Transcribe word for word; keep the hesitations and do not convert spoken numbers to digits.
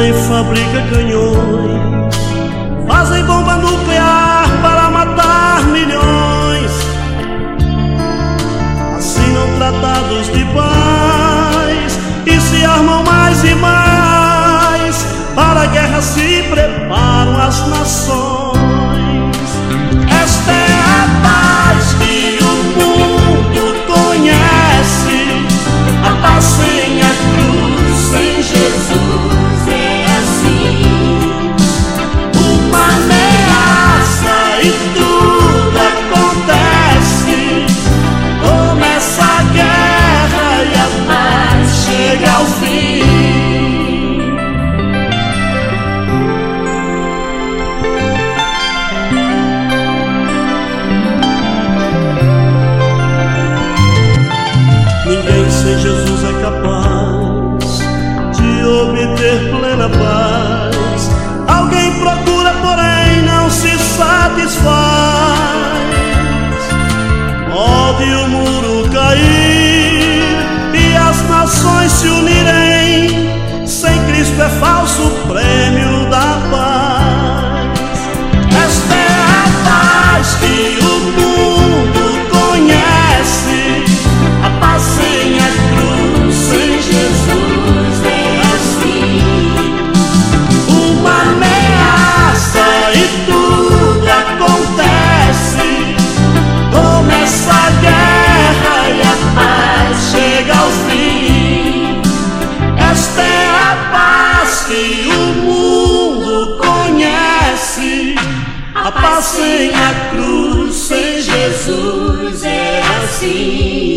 homem fabrica canhões, fazem bomba nuclear para matar milhões, assinam tratados de paz e se armam mais e mais. Para a guerra se preparam as nações. Esta é a paz que o mundo conhece, a paz sem a cruz, sem Jesus é assim. Uma ameaça e tudo acontece, começa a guerra e a paz chega ao fim. Ninguém sem Jesus é capaz de obter plena paz. Alguém procura, porém não se satisfaz. Pode o muro cair e as nações se unirem, sem Cristo é falso o prêmio da paz. Esta é a paz que o mundo conhece, a paz sem a cruz, sem Jesus é assim. Uma ameaça e tudo acontece, começa a guerra e a paz chega ao fim. Esta é a paz que o mundo conhece, a paz sem a cruz, sem Jesus é assim.